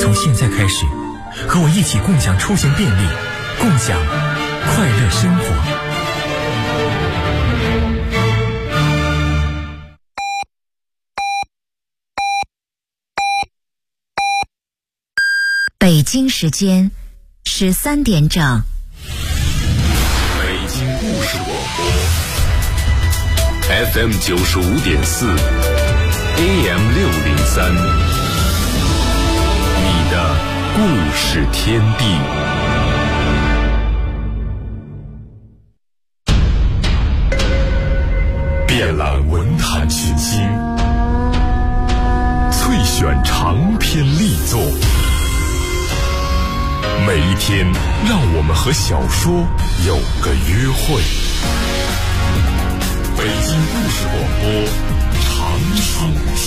从现在开始，和我一起共享出行便利，共享快乐生活。 北京时间13点整。 北京故事广播 FM 95.4 AM 603，你的故事天地。遍览文坛群星，萃选长篇力作。每一天，让我们和小说有个约会。北京故事广播，长寿天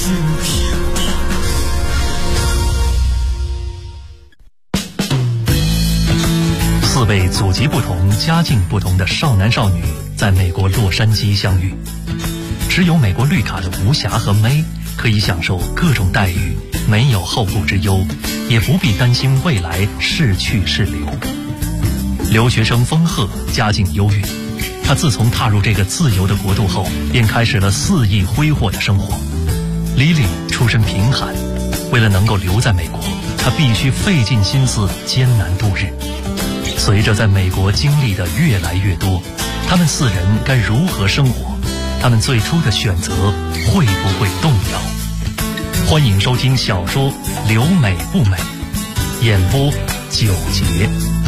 地。4位祖籍不同、家境不同的少男少女在美国洛杉矶相遇，持有美国绿卡的吴霞和May可以享受各种待遇，没有后顾之忧，也不必担心未来是去是留。留学生风鹤家境优越，他自从踏入这个自由的国度后，便开始了肆意挥霍的生活。Lily 出身贫寒，为了能够留在美国，他必须费尽心思艰难度日。随着在美国经历的越来越多，他们4人该如何生活？他们最初的选择会不会动摇？欢迎收听小说《留美不美》，演播9节。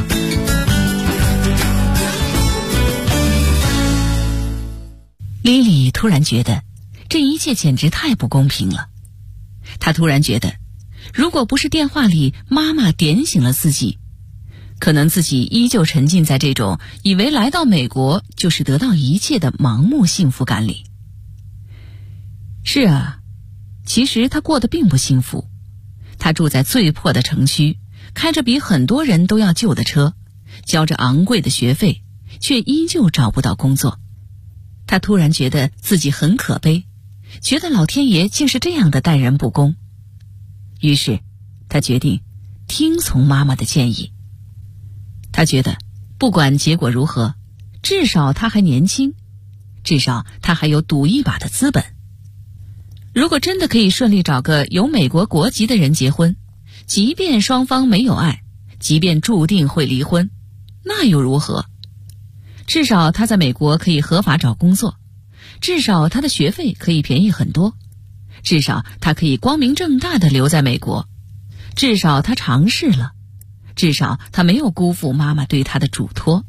莉莉突然觉得这一切简直太不公平了。她突然觉得，如果不是电话里妈妈点醒了自己，可能自己依旧沉浸在这种以为来到美国就是得到一切的盲目幸福感里。是啊，其实他过得并不幸福。他住在最破的城区，开着比很多人都要旧的车，交着昂贵的学费，却依旧找不到工作。他突然觉得自己很可悲，觉得老天爷竟是这样的待人不公。于是他决定听从妈妈的建议。他觉得不管结果如何，至少他还年轻，至少他还有赌一把的资本。如果真的可以顺利找个有美国国籍的人结婚，即便双方没有爱，即便注定会离婚，那又如何？至少他在美国可以合法找工作，至少他的学费可以便宜很多，至少他可以光明正大地留在美国，至少他尝试了，至少他没有辜负妈妈对他的嘱托。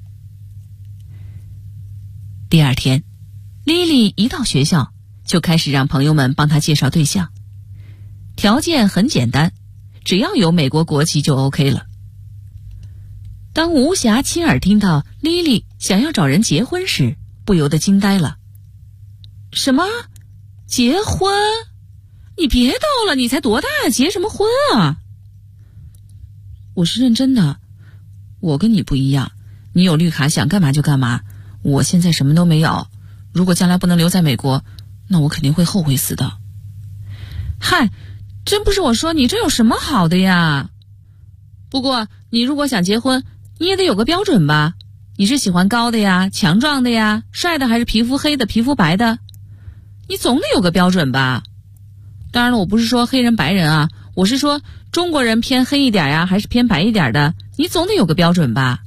第二天，莉莉一到学校就开始让朋友们帮她介绍对象，条件很简单，只要有美国国籍就 OK 了。当吴霞亲耳听到莉莉想要找人结婚时，不由得惊呆了。什么？结婚？你别逗了，你才多大，结什么婚啊？我是认真的，我跟你不一样，你有绿卡想干嘛就干嘛，我现在什么都没有，如果将来不能留在美国，那我肯定会后悔死的。嗨，真不是我说你，这有什么好的呀？不过你如果想结婚，你也得有个标准吧？你是喜欢高的呀，强壮的呀，帅的还是皮肤黑的皮肤白的？你总得有个标准吧？当然了，我不是说黑人白人啊，我是说中国人偏黑一点呀，还是偏白一点的，你总得有个标准吧？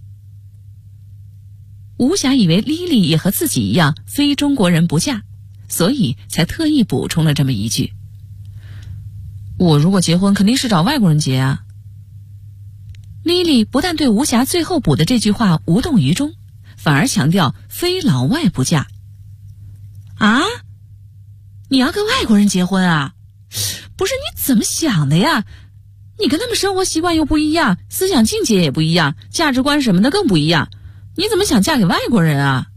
吴霞以为莉莉也和自己一样非中国人不嫁，所以才特意补充了这么一句。我如果结婚肯定是找外国人结啊。莉莉不但对吴霞最后补的这句话无动于衷，反而强调非老外不嫁。啊？你要跟外国人结婚啊？不是，你怎么想的呀？你跟他们生活习惯又不一样，思想境界也不一样，价值观什么的更不一样，你怎么想嫁给外国人啊？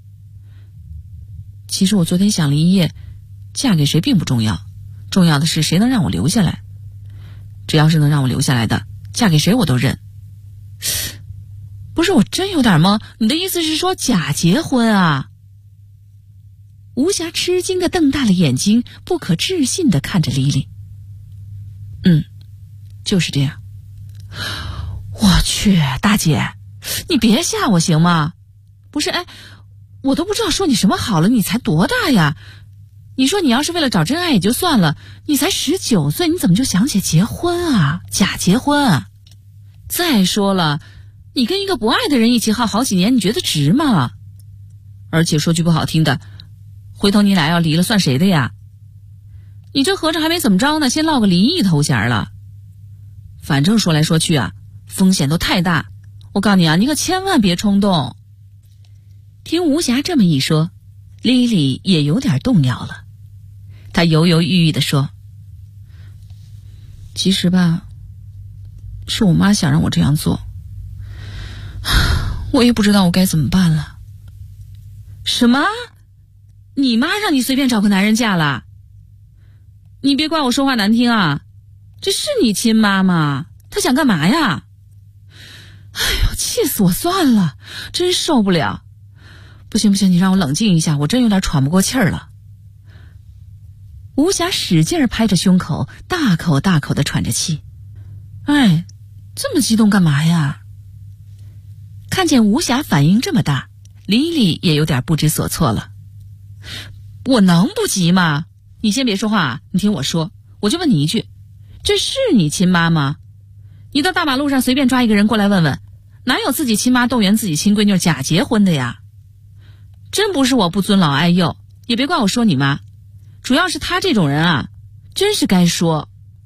其实我昨天想了一夜，嫁给谁并不重要，重要的是谁能让我留下来。只要是能让我留下来的，嫁给谁我都认。不是，我真有点懵，你的意思是说假结婚啊？吴霞吃惊地瞪大了眼睛，不可置信地看着莉莉。就是这样。 我去，大姐，你别吓我行吗？不是，我都不知道说你什么好了，你才多大呀？你说你要是为了找真爱也就算了，你才19岁，你怎么就想起结婚啊？假结婚啊？再说了，你跟一个不爱的人一起耗好几年，你觉得值吗？而且说句不好听的，回头你俩要离了算谁的呀？你这合着还没怎么着呢，先落个离异头衔了。反正说来说去啊，风险都太大，我告诉你啊，你可千万别冲动。听吴霞这么一说，莉莉也有点动摇了。她犹犹豫豫地说，其实吧，是我妈想让我这样做，我也不知道我该怎么办了。什么？你妈让你随便找个男人嫁了？你别怪我说话难听啊，这是你亲妈吗？她想干嘛呀？哎呦，气死我算了，真受不了。不行，你让我冷静一下，我真有点喘不过气儿了。吴霞使劲拍着胸口，大口大口地喘着气。哎，这么激动干嘛呀？看见吴霞反应这么大，莉莉也有点不知所措了。我能不急吗？你先别说话啊，你听我说，我就问你一句，这是你亲妈吗？你到大马路上随便抓一个人过来问问，哪有自己亲妈动员自己亲闺女假结婚的呀？真不是我不尊老爱幼，也别怪我说你妈，主要是她这种人啊，真是该说。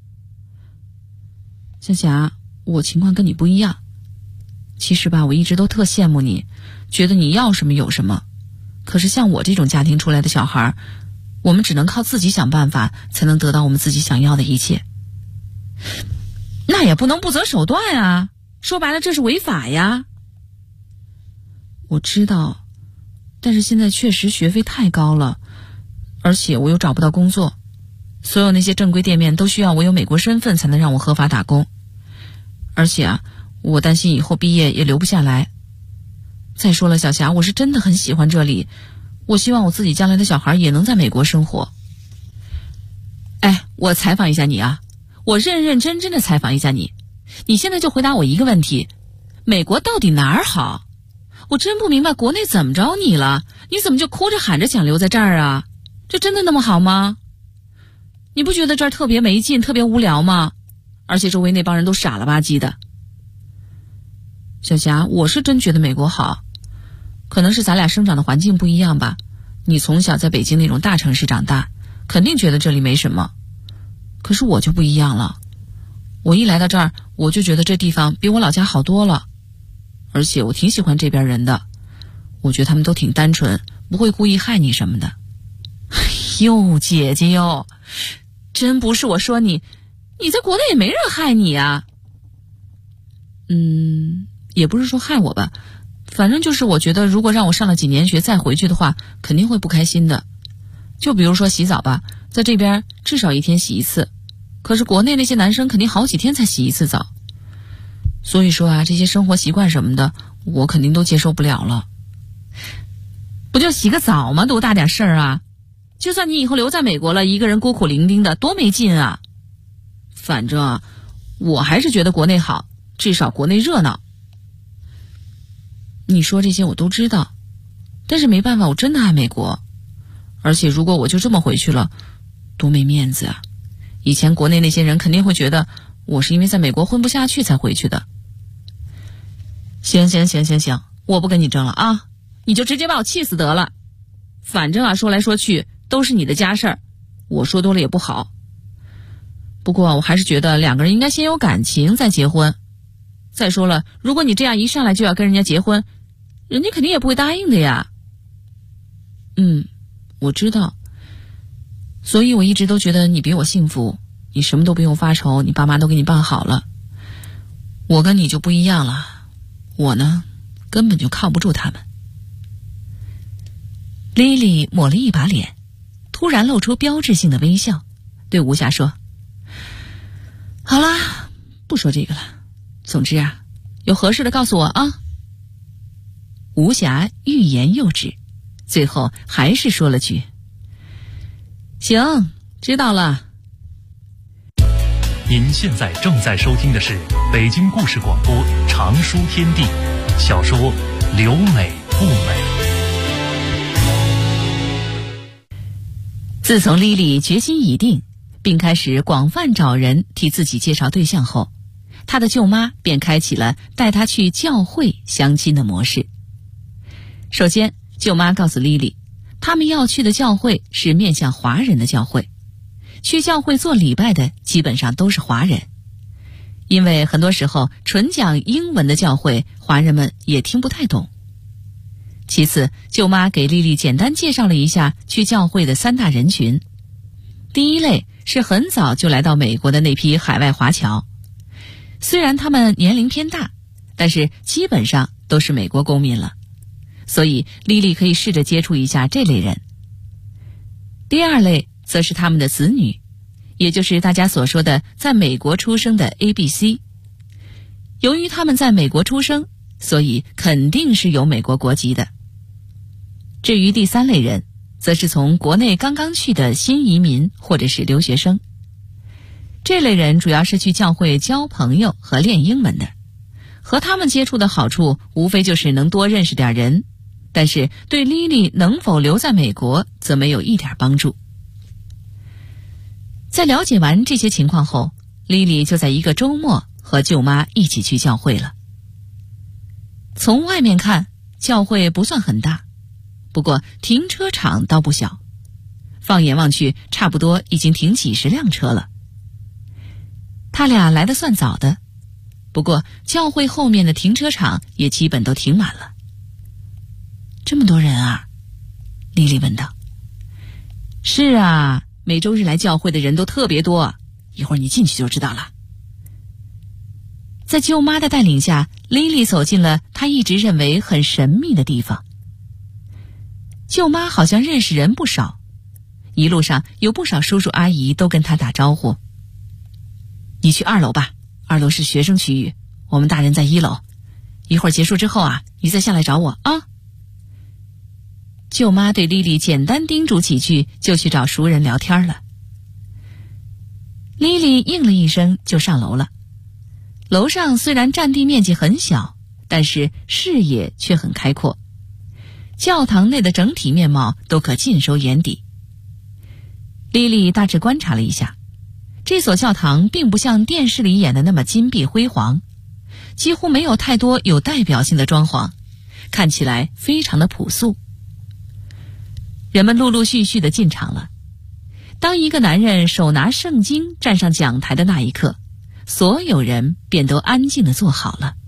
小霞，我情况跟你不一样。其实吧，我一直都特羡慕你，觉得你要什么有什么。可是像我这种家庭出来的小孩，我们只能靠自己想办法，才能得到我们自己想要的一切。那也不能不择手段啊，说白了这是违法呀。我知道，但是现在确实学费太高了，而且我又找不到工作，所有那些正规店面都需要我有美国身份才能让我合法打工。而且啊，我担心以后毕业也留不下来。再说了，小霞，我是真的很喜欢这里，我希望我自己将来的小孩也能在美国生活。我采访一下你啊，我认认真真的采访一下你，你现在就回答我一个问题，美国到底哪儿好？我真不明白国内怎么着你了，你怎么就哭着喊着想留在这儿啊？这真的那么好吗？你不觉得这儿特别没劲，特别无聊吗？而且周围那帮人都傻了吧唧的。小霞，我是真觉得美国好，可能是咱俩生长的环境不一样吧。你从小在北京那种大城市长大，肯定觉得这里没什么。可是我就不一样了，我一来到这儿，我就觉得这地方比我老家好多了。而且我挺喜欢这边人的，我觉得他们都挺单纯，不会故意害你什么的。哟，姐姐哟，真不是我说你，你在国内也没人害你啊。也不是说害我吧，反正就是我觉得如果让我上了几年学再回去的话，肯定会不开心的。就比如说洗澡吧，在这边至少1天洗一次，可是国内那些男生肯定好几天才洗一次澡。所以说啊，这些生活习惯什么的，我肯定都接受不了了。不就洗个澡吗？多大点事儿啊！就算你以后留在美国了，一个人孤苦伶仃的，多没劲啊！反正啊，我还是觉得国内好，至少国内热闹。你说这些我都知道，但是没办法，我真的爱美国。而且如果我就这么回去了，多没面子啊！以前国内那些人肯定会觉得我是因为在美国混不下去才回去的。行，我不跟你争了啊，你就直接把我气死得了。反正啊，说来说去都是你的家事儿，我说多了也不好。不过我还是觉得两个人应该先有感情再结婚。再说了，如果你这样一上来就要跟人家结婚，人家肯定也不会答应的呀。我知道，所以我一直都觉得你比我幸福，你什么都不用发愁，你爸妈都给你办好了。我跟你就不一样了，我呢根本就靠不住他们。莉莉抹了一把脸，突然露出标志性的微笑，对吴霞说，好啦，不说这个了，总之啊，有合适的告诉我啊。吴霞欲言又止，最后还是说了句，行，知道了。 您现在正在收听的是北京故事广播长书天地小说《留美不美》。 自从莉莉决心已定，并开始广泛找人替自己介绍对象后，她的舅妈便开启了带她去教会相亲的模式。首先，舅妈告诉莉莉，他们要去的教会是面向华人的教会，去教会做礼拜的基本上都是华人，因为很多时候纯讲英文的教会，华人们也听不太懂。其次，舅妈给莉莉简单介绍了一下去教会的3大人群。第一类是很早就来到美国的那批海外华侨，虽然他们年龄偏大，但是基本上都是美国公民了，所以莉莉可以试着接触一下这类人。第二类则是他们的子女，也就是大家所说的在美国出生的 ABC。 由于他们在美国出生，所以肯定是有美国国籍的。至于第3类人，则是从国内刚刚去的新移民或者是留学生。这类人主要是去教会交朋友和练英文的，和他们接触的好处无非就是能多认识点人，但是对莉莉能否留在美国则没有一点帮助。在了解完这些情况后，莉莉就在一个周末和舅妈一起去教会了。从外面看，教会不算很大，不过停车场倒不小，放眼望去差不多已经停几十辆车了。他俩来得算早的，不过教会后面的停车场也基本都停满了。这么多人啊？莉莉问道。是啊，每周日来教会的人都特别多，一会儿你进去就知道了。在舅妈的带领下，莉莉走进了她一直认为很神秘的地方。舅妈好像认识人不少，一路上有不少叔叔阿姨都跟她打招呼。你去2楼吧，2楼是学生区域，我们大人在1楼。一会儿结束之后啊，你再下来找我啊。舅妈对莉莉简单叮嘱几句，就去找熟人聊天了。莉莉应了一声就上楼了。楼上虽然占地面积很小，但是视野却很开阔，教堂内的整体面貌都可尽收眼底。莉莉大致观察了一下，这所教堂并不像电视里演的那么金碧辉煌，几乎没有太多有代表性的装潢，看起来非常的朴素。人们陆陆续续地进场了。当一个男人手拿圣经站上讲台的那一刻，所有人便都安静地坐好了。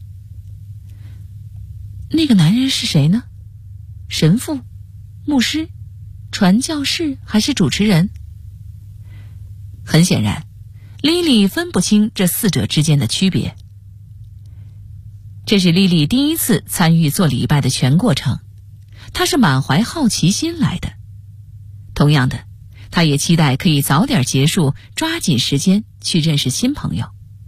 那个男人是谁呢？神父、牧师、传教士还是主持人？很显然，莉莉分不清这4者之间的区别。这是莉莉第一次参与做礼拜的全过程，她是满怀好奇心来的。同样的，她也期待可以早点结束，抓紧时间去认识新朋友。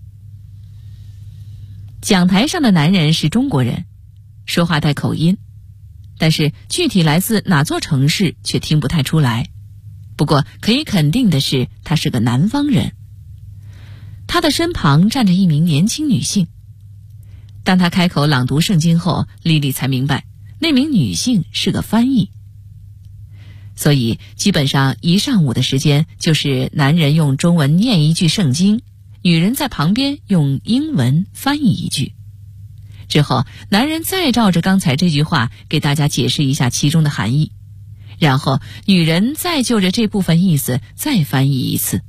讲台上的男人是中国人，说话带口音，但是具体来自哪座城市却听不太出来。不过可以肯定的是，他是个南方人。他的身旁站着一名年轻女性。当他开口朗读圣经后，莉莉才明白那名女性是个翻译。所以基本上一上午的时间，就是男人用中文念一句圣经，女人在旁边用英文翻译一句，之后男人再照着刚才这句话给大家解释一下其中的含义，然后女人再就着这部分意思再翻译一次。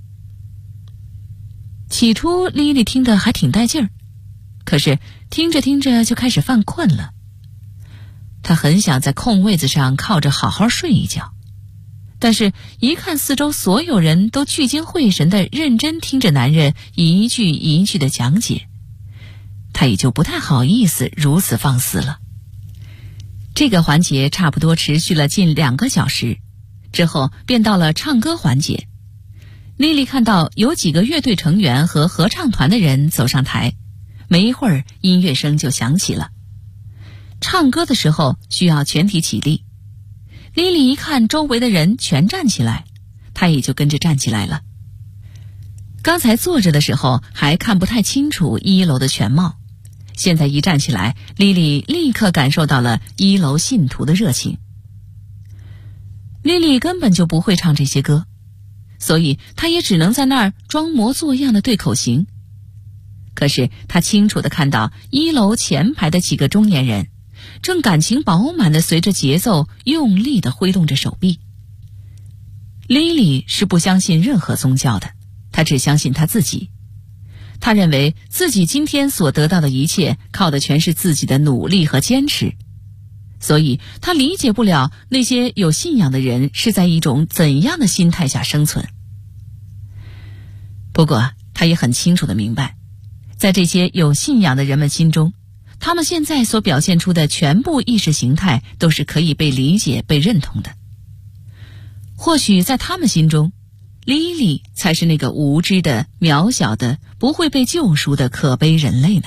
起初莉莉听着还挺带劲儿，可是听着听着就开始犯困了。她很想在空位子上靠着好好睡一觉，但是一看四周所有人都聚精会神地认真听着男人一句一句的讲解，他也就不太好意思如此放肆了。这个环节差不多持续了近2个小时，之后便到了唱歌环节。莉莉看到有几个乐队成员和合唱团的人走上台，没一会儿音乐声就响起了。唱歌的时候需要全体起立，莉莉一看周围的人全站起来，她也就跟着站起来了。 刚才坐着的时候还看不太清楚1楼的全貌，现在一站起来，莉莉立刻感受到了1楼信徒的热情。莉莉根本就不会唱这些歌，所以她也只能在那儿装模作样的对口型。可是她清楚地看到1楼前排的几个中年人正感情饱满地随着节奏用力地挥动着手臂。莉莉是不相信任何宗教的，她只相信她自己。她认为自己今天所得到的一切靠的全是自己的努力和坚持，所以她理解不了那些有信仰的人是在一种怎样的心态下生存。不过她也很清楚地明白，在这些有信仰的人们心中，他们现在所表现出的全部意识形态都是可以被理解、被认同的。或许在他们心中，莉莉才是那个无知的、渺小的、不会被救赎的可悲人类呢。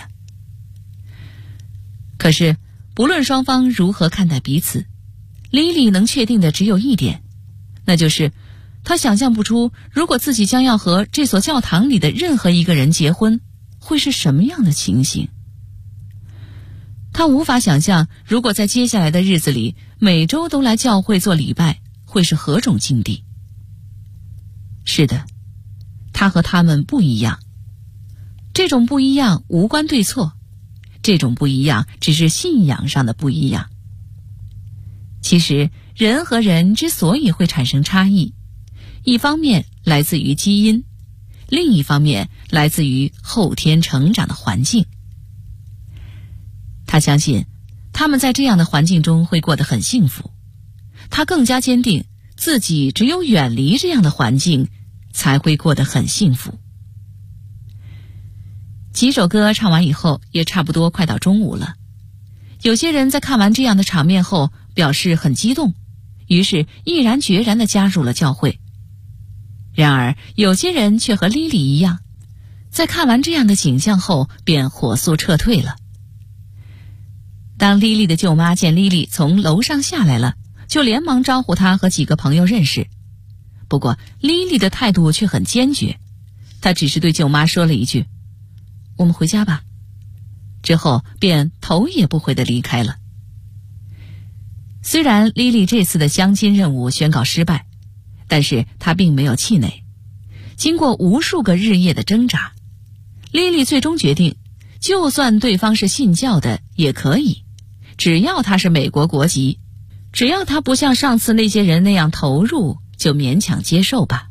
可是不论双方如何看待彼此，莉莉能确定的只有一点，那就是她想象不出如果自己将要和这所教堂里的任何一个人结婚，会是什么样的情形。她无法想象如果在接下来的日子里每周都来教会做礼拜，会是何种境地。是的，他和他们不一样。这种不一样无关对错，这种不一样只是信仰上的不一样。其实人和人之所以会产生差异，一方面来自于基因，另一方面来自于后天成长的环境。他相信他们在这样的环境中会过得很幸福，他更加坚定自己只有远离这样的环境才会过得很幸福。几首歌唱完以后，也差不多快到中午了。有些人在看完这样的场面后表示很激动，于是毅然决然地加入了教会。然而有些人却和莉莉一样，在看完这样的景象后便火速撤退了。当莉莉的舅妈见莉莉从楼上下来了，就连忙招呼她和几个朋友认识。不过莉莉的态度却很坚决，她只是对舅妈说了一句：“我们回家吧。”之后便头也不回地离开了。虽然莉莉这次的相亲任务宣告失败，但是她并没有气馁。经过无数个日夜的挣扎，莉莉最终决定，就算对方是信教的也可以，只要他是美国国籍，只要他不像上次那些人那样投入，就勉强接受吧。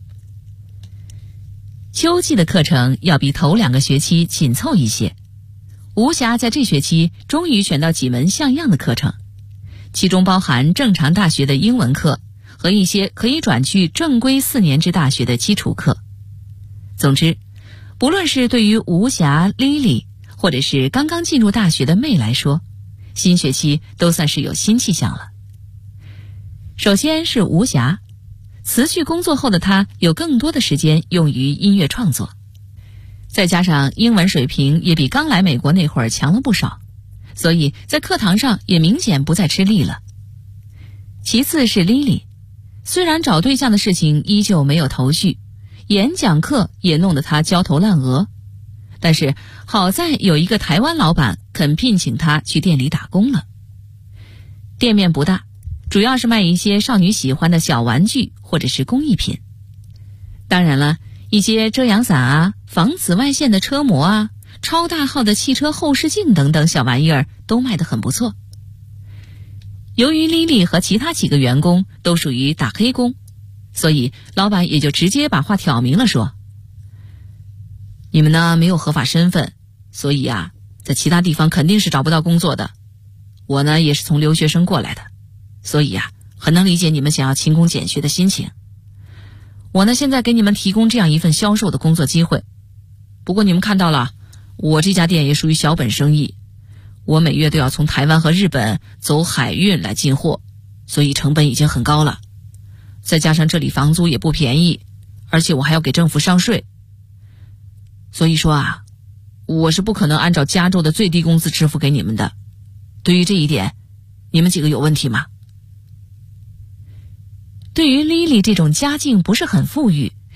秋季的课程要比头2个学期紧凑一些，吴霞在这学期终于选到几门像样的课程，其中包含正常大学的英文课和一些可以转去正规4年制大学的基础课。总之，不论是对于吴霞、莉莉，或者是刚刚进入大学的妹来说，新学期都算是有新气象了。首先是吴霞，辞去工作后的她有更多的时间用于音乐创作，再加上英文水平也比刚来美国那会儿强了不少，所以在课堂上也明显不再吃力了。其次是莉莉，虽然找对象的事情依旧没有头绪，演讲课也弄得她焦头烂额，但是好在有一个台湾老板肯聘请她去店里打工了。店面不大，主要是卖一些少女喜欢的小玩具或者是工艺品。当然了，一些遮阳伞啊、防紫外线的车模啊、超大号的汽车后视镜等等小玩意儿都卖得很不错。由于莉莉和其他几个员工都属于打黑工，所以老板也就直接把话挑明了说：“你们呢没有合法身份，所以啊，在其他地方肯定是找不到工作的。我呢也是从留学生过来的，所以啊，很能理解你们想要勤工俭学的心情。我呢现在给你们提供这样一份销售的工作机会。不过你们看到了，我这家店也属于小本生意，我每月都要从台湾和日本走海运来进货，所以成本已经很高了。再加上这里房租也不便宜，而且我还要给政府上税。所以说啊，我是不可能按照加州的最低工资支付给你们的。对于这一点，你们几个有问题吗？”对于莉莉这种家境不是很富裕，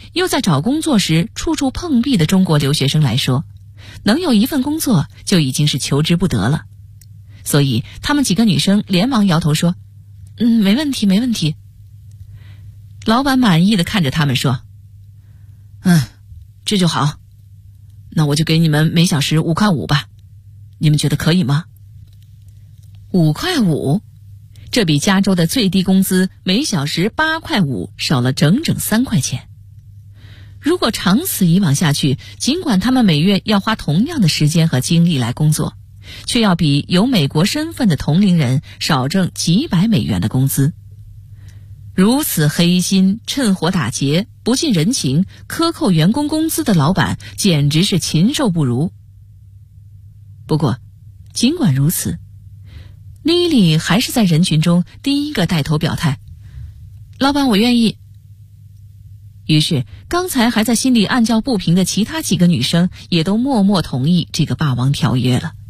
又在找工作时处处碰壁的中国留学生来说，能有一份工作就已经是求之不得了。所以他们几个女生连忙摇头说，没问题没问题。老板满意的看着他们说，这就好，那我就给你们每小时5块5吧，你们觉得可以吗？5块5，这比加州的最低工资每小时8块5少了整整3块钱。如果长此以往下去，尽管他们每月要花同样的时间和精力来工作，却要比有美国身份的同龄人少挣几百美元的工资。如此黑心、趁火打劫、不近人情、克扣员工工资的老板，简直是禽兽不如。不过，尽管如此，莉莉还是在人群中第一个带头表态：“老板，我愿意。”于是，刚才还在心里暗叫不平的其他几个女生也都默默同意这个霸王条约了。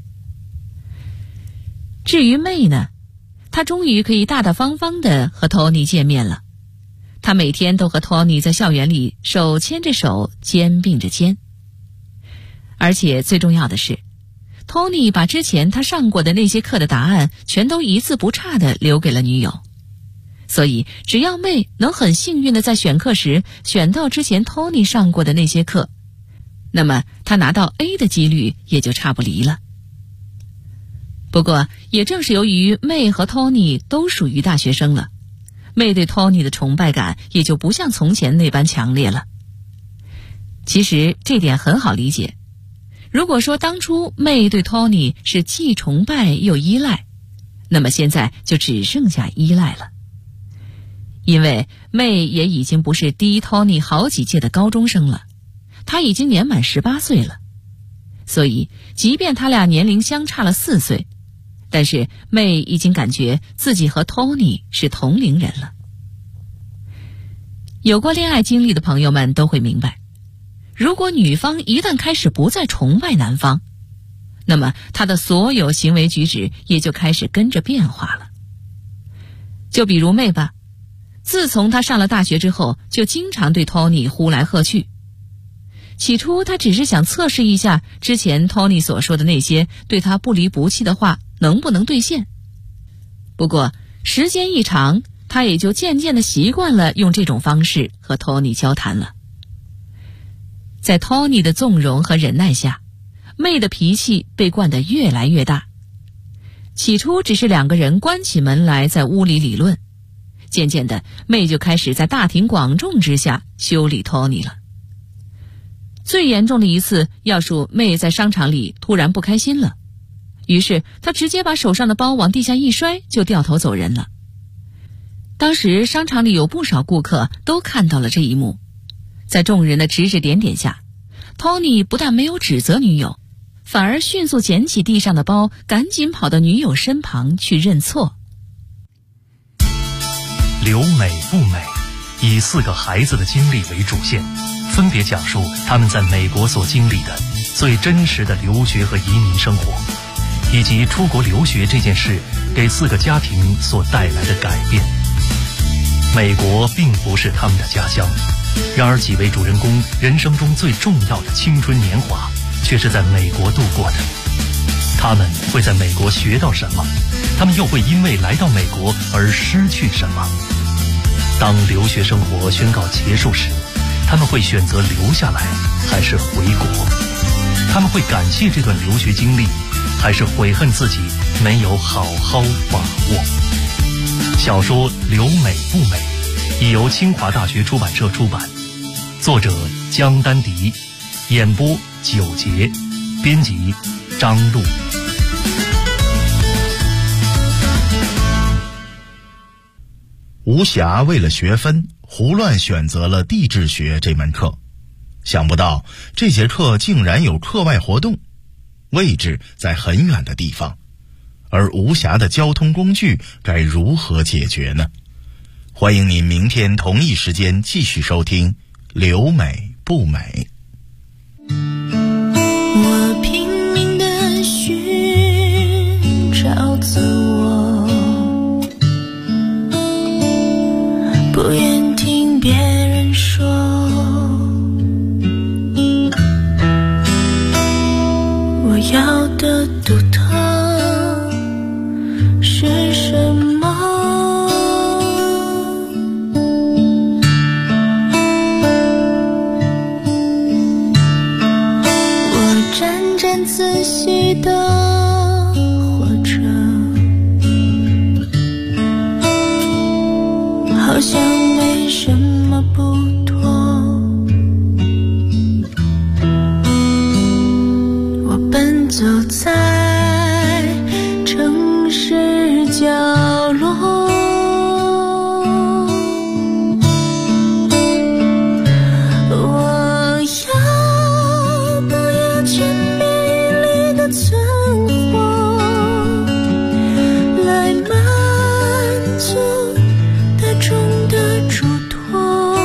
至于妹呢，她终于可以大大方方地和托尼见面了。她每天都和托尼在校园里手牵着手，肩并着肩。而且最重要的是，托尼把之前他上过的那些课的答案全都一字不差地留给了女友。所以只要妹能很幸运地在选课时选到之前托尼上过的那些课，那么他拿到 A 的几率也就差不离了。不过也正是由于妹和托尼都属于大学生了，妹对托尼的崇拜感也就不像从前那般强烈了。其实这点很好理解，如果说当初妹对托尼是既崇拜又依赖，那么现在就只剩下依赖了。因为妹也已经不是低托尼好几届的高中生了，她已经年满18岁了。所以即便他俩年龄相差了4岁，但是妹已经感觉自己和托尼是同龄人了。有过恋爱经历的朋友们都会明白，如果女方一旦开始不再崇拜男方，那么她的所有行为举止也就开始跟着变化了。就比如妹吧，自从她上了大学之后，就经常对托尼呼来喝去。起初她只是想测试一下之前托尼所说的那些对她不离不弃的话能不能兑现。不过时间一长，她也就渐渐地习惯了用这种方式和托尼交谈了。在托尼的纵容和忍耐下，妹的脾气被惯得越来越大。起初只是2个人关起门来在屋里理论，渐渐的妹就开始在大庭广众之下修理托尼了。最严重的一次要数妹在商场里突然不开心了，于是她直接把手上的包往地下一摔，就掉头走人了。当时商场里有不少顾客都看到了这一幕，在众人的指指点点下，托尼不但没有指责女友，反而迅速捡起地上的包，赶紧跑到女友身旁去认错。 留美不美，以4个孩子的经历为主线，分别讲述他们在美国所经历的最真实的留学和移民生活，以及出国留学这件事给4个家庭所带来的改变。美国并不是他们的家乡，然而几位主人公人生中最重要的青春年华却是在美国度过的。他们会在美国学到什么？他们又会因为来到美国而失去什么？当留学生活宣告结束时，他们会选择留下来还是回国？他们会感谢这段留学经历，还是悔恨自己没有好好把握？小说《留美不美》已由清华大学出版社出版，作者江丹迪，演播9节，编辑张璐。 吴霞为了学分胡乱选择了地质学这门课，想不到这节课竟然有课外活动，位置在很远的地方，而吴霞的交通工具该如何解决呢？欢迎您明天同一时间继续收听《留美不美》。 我拼命地寻找自我，不愿听别人说要的独特是什么？我沾沾自喜的活着，好像没什么不妥。我奔走在城市角落，我要不要千篇一律的存活，来满足大众的嘱托？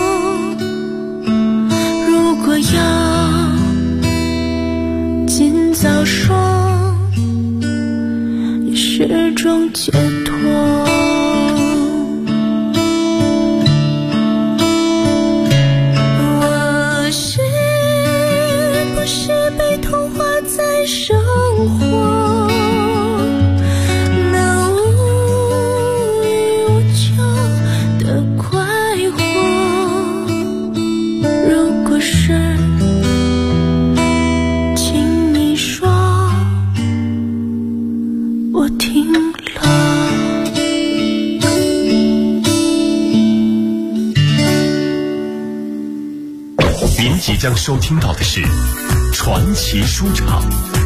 如果要尽早说，也是种解脱。我是不是被同化在生活，那无欲无求的快活？如果是，请你说，我听了。 您即将收听到的是传奇书场。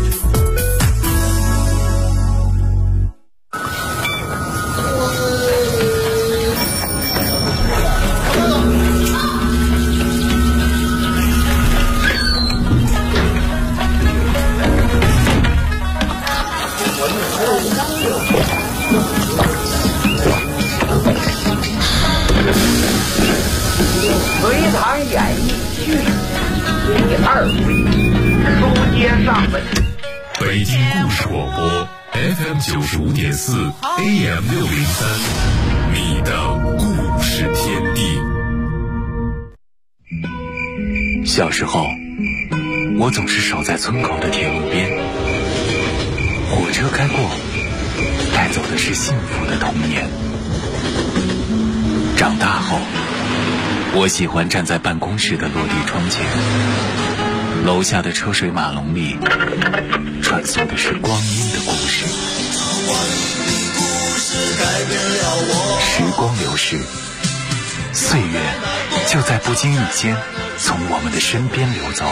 隋唐演义续第2回，书接上文。 北京故事广播 FM 95.4 AM 603，你的故事天地。 小时候，我总是守在村口的铁路边，火车开过，带走的是幸福的童年。长大后，我喜欢站在办公室的落地窗前，楼下的车水马龙里传送的是光阴的故事。时光流逝，岁月就在不经意间从我们的身边流走。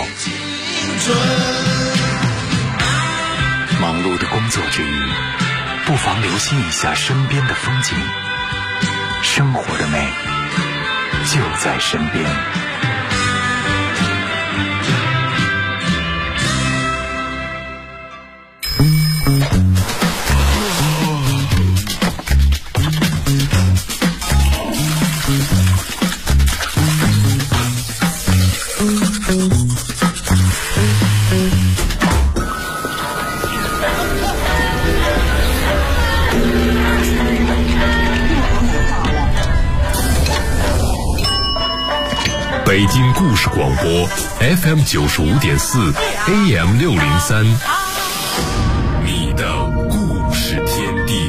忙碌的工作之余，不妨留心一下身边的风景，生活的美就在身边。 北京故事广播 FM 95.4 AM 603，你的故事天地。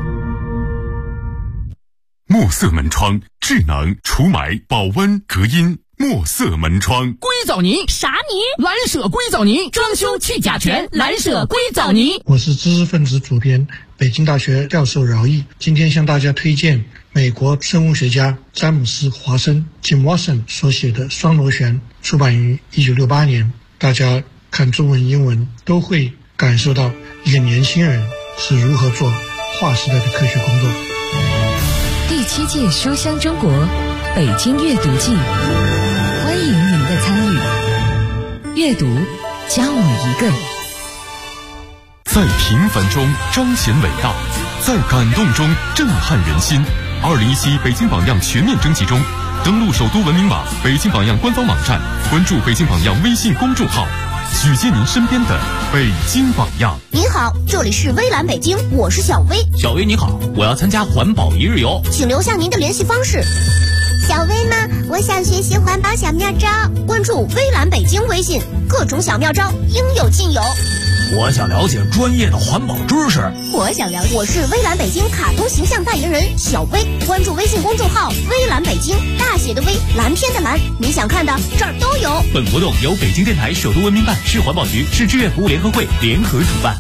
墨色门窗，智能除霾、保温、隔音。墨色门窗， 硅藻泥啥泥？ 蓝舍硅藻泥，装修去甲醛，蓝舍硅藻泥。 我是知识分子主编，北京大学教授饶毅，今天向大家推荐美国生物学家詹姆斯·华生 Jim Watson 所写的《双螺旋》，出版于1968年。大家看中文、英文都会感受到一个年轻人是如何做划时代的科学工作。 第7届书香中国北京阅读季，欢迎您的参与。阅读，加我一个。 在平凡中彰显伟大，在感动中震撼人心。2017北京榜样全面征集中，登录首都文明网、北京榜样官方网站，关注北京榜样微信公众号，举荐您身边的北京榜样。 您好，这里是微蓝北京，我是小薇。 小薇你好，我要参加环保一日游， 请留下您的联系方式。小薇呢，我想学习环保小妙招，关注微蓝北京微信，各种小妙招应有尽有。 我想了解专业的环保知识。 我想了解，我是微蓝北京卡通形象代言人小薇，关注微信公众号微蓝北京，大写的微，蓝天的蓝，你想看的这儿都有。 本活动由北京电台首都文明办、市环保局、市志愿服务联合会联合主办。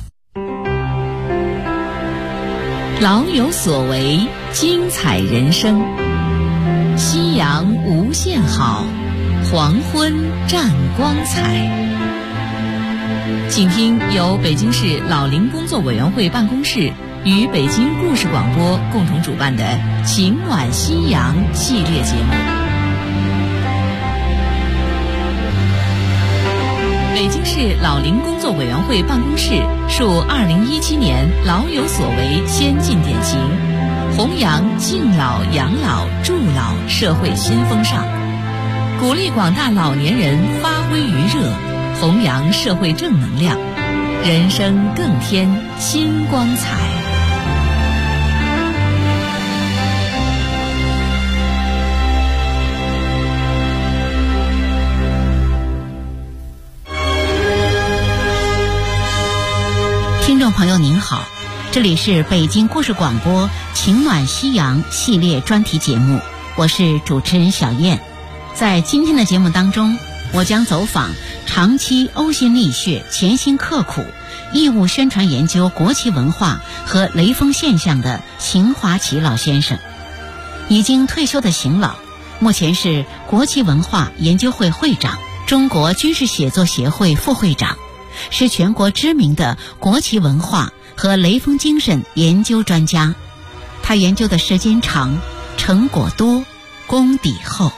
老有所为，精彩人生。夕阳无限好，黄昏占光彩。请听由北京市老龄工作委员会办公室与北京故事广播共同主办的《情暖夕阳》系列节目。北京市老龄工作委员会办公室树2017年老有所为先进典型，弘扬敬老养老助老社会新风尚，鼓励广大老年人发挥余热，弘扬社会正能量，人生更添新光彩。 听众朋友您好，这里是北京故事广播情暖夕阳系列专题节目，我是主持人小燕。在今天的节目当中，我将走访长期呕心沥血、潜心刻苦、义务宣传研究国旗文化和雷锋现象的邢华奇老先生。已经退休的邢老，目前是国旗文化研究会会长、中国军事写作协会副会长，是全国知名的国旗文化和雷锋精神研究专家。他研究的时间长，成果多，功底厚。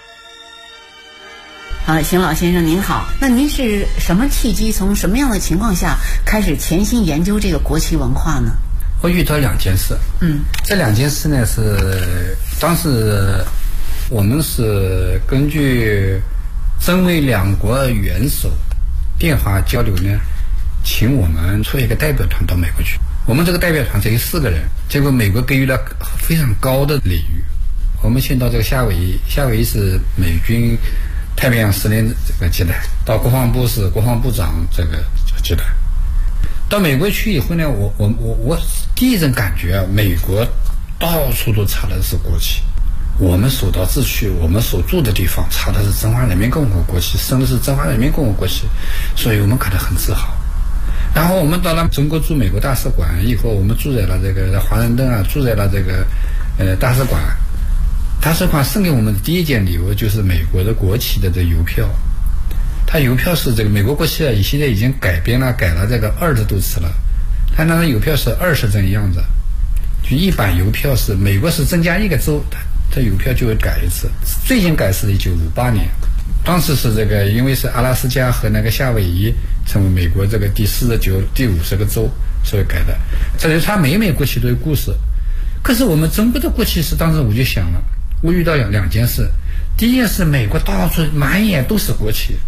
邢老先生您好，那您是什么契机，从什么样的情况下开始潜心研究这个国旗文化呢？ 我遇到2件事，这2件事呢是当时我们是根据中美两国元首电话交流呢，请我们出一个代表团到美国去。我们这个代表团只有4个人，结果美国给予了非常高的礼遇。我们先到这个夏威夷，夏威夷是美军太平洋司令这个接待，到国防部是国防部长这个接待。到美国去以后呢，我第一阵感觉美国到处都插的是国旗，我们所到之处，我们所住的地方插的是中华人民共和国国旗，升的是中华人民共和国国旗，所以我们感到很自豪。然后我们到了中国驻美国大使馆以后，我们住在了这个华盛顿啊，住在了这个大使馆。大使馆送给我们的第一件礼物就是美国的国旗的这邮票。它邮票是这个美国国旗啊，现在已经改了这个20多次了。它那个邮票是20张样子，就一版邮票是美国是增加一个州，它邮票就会改一次。最近改是1958年，当时是这个因为是阿拉斯加和那个夏威夷成为美国这个第49、第50个州，所以改的。这是它每国旗都有故事。可是我们中国的国旗是当时我就想了，我遇到2件事。第一件事，美国到处满眼都是国旗，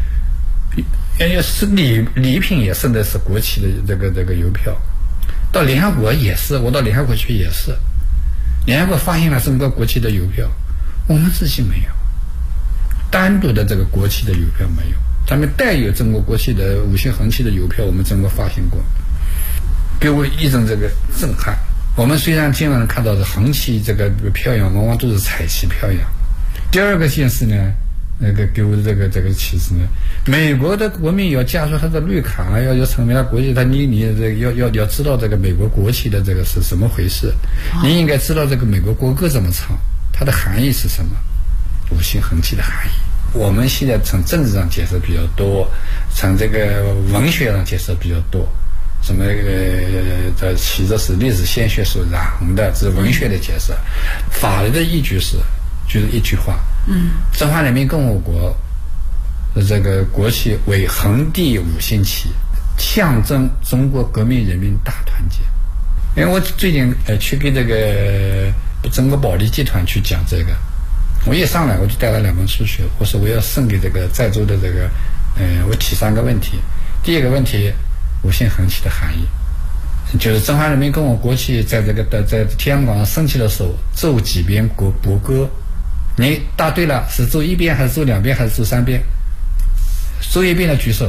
是礼品也送的是国旗的这个邮票。到联合国也是，我到联合国去也是，联合国发行了中国国旗的邮票，我们自己没有，单独的这个国旗的邮票没有，咱们带有中国国旗的5星横旗的邮票，我们中国发行过，给我一种这个震撼。我们虽然经常看到的横旗这个飘扬，往往都是彩旗飘扬。第二个件事呢，那个给我的这个启示呢，美国的国民要加入他的绿卡，要成为了国旗，你这个要知道这个美国国旗的这个是什么回事，你应该知道这个美国国歌怎么唱，它的含义是什么，5星横旗的含义。我们现在从政治上解释比较多，从这个文学上解释比较多。什么这旗子是历史鲜血所染红的，这是文学的解释。法律的依据就是一句话，中华人民共和国的这个国旗为横地5星旗，象征中国革命人民大团结。因为我最近去给这个中国保利集团去讲这个，我一上来我就带了2本书去，我说我要送给这个在座的这个我提3个问题。第一个问题，5星横旗的含义，就是中华人民共和国国旗在天安门广场升起的时候，奏几遍国歌。你答对了，是奏1遍还是奏2遍还是奏3遍？奏1遍的举手，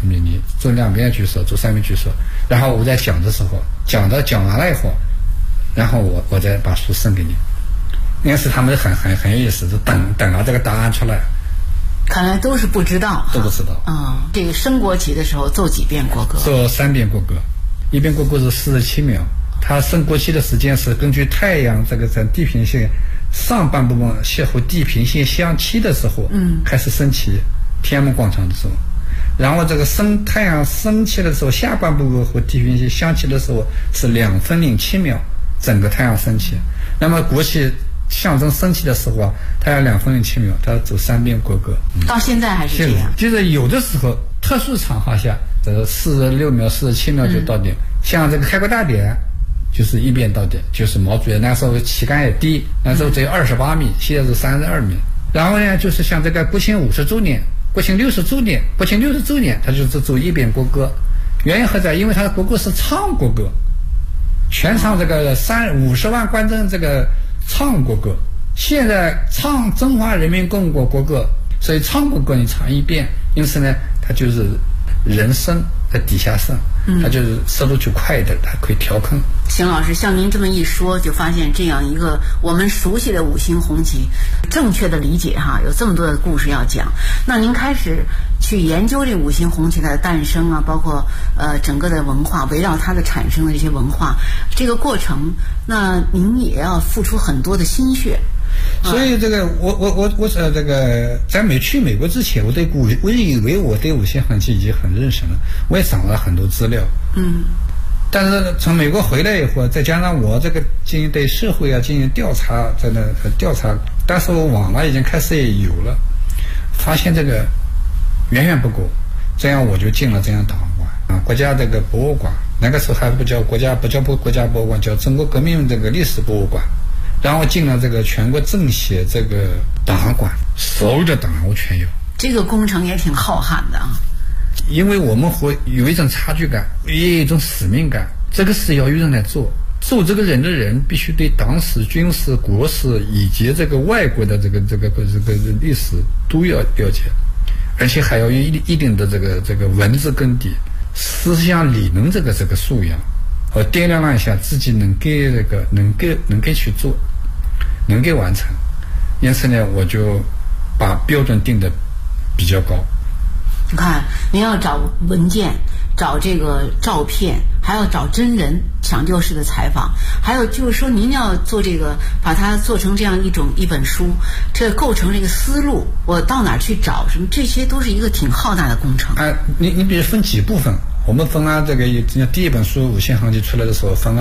你做两边举手，做三边举手。然后我在讲的时候，讲完了以后，然后我再把书送给你。那是他们很有意思，就等了这个答案出来。 看来都是不知道， 都不知道。 这个升国旗的时候奏几遍国歌？ 奏3遍国歌，一遍国歌是47秒。它升国旗的时间是根据太阳这个在地平线上半部分和地平线相齐的时候，开始升旗，天安门广场的时候。然后这个太阳升起的时候，下半部分和地平线相齐的时候是2分07秒，整个太阳升起。那么国旗象征升起的时候啊，它要2分07秒，它要走3遍国歌。 到现在还是这样。 就是有的时候特殊场合下，这个46秒、47秒就到点。像这个开国大典，就是1遍到点，就是毛主席那时候旗杆也低，那时候只有28米，现在是32米。然后呢，就是像这个国庆50周年、国庆60周年、国庆60周年，它就是走1遍国歌。原因何在？因为它的国歌是唱国歌，全场这个50万观众这个唱国歌。现在唱中华人民共和国国歌，所以唱国歌你唱1遍，因此呢，它就是人声在底下声，它就是速度就快一点，它可以调控。 邢老师，像您这么一说，就发现这样一个我们熟悉的5星红旗，正确的理解有这么多的故事要讲。那您开始去研究这5星红旗的诞生啊，包括整个的文化，围绕它的产生的这些文化，这个过程，那您也要付出很多的心血。 所以这个我这个在去美国之前，我以为我对5星红旗已经很认识了，我也找了很多资料。但是从美国回来以后，再加上我这个对社会进行调查，真的调查，但是我网络已经开始也有了，发现这个远远不够，这样我就进了这样档案馆国家这个博物馆，那个时候还不叫国家博物馆，叫中国革命这个历史博物馆。然后进了这个全国政协这个档案馆，所有的档案我全有。 这个工程也挺浩瀚的啊。 因为我们会有一种差距感，也有一种使命感，这个事要有人来做这个人的人必须对党史、军事、国史以及这个外国的这个历史都要了解，而且还要有一定的这个文字根底、思想理论这个素养，和掂量了一下自己能给去做，能给完成。因此呢，我就把标准定的比较高。 你看，您要找文件，找这个照片，还要找真人抢救式的采访，还有就是说您要做这个，把它做成这样一本书，这构成这个思路，我到哪儿去找什么，这些都是一个挺浩大的工程。 你比如分几部分，我们分这个第一本书5星红旗出来的时候分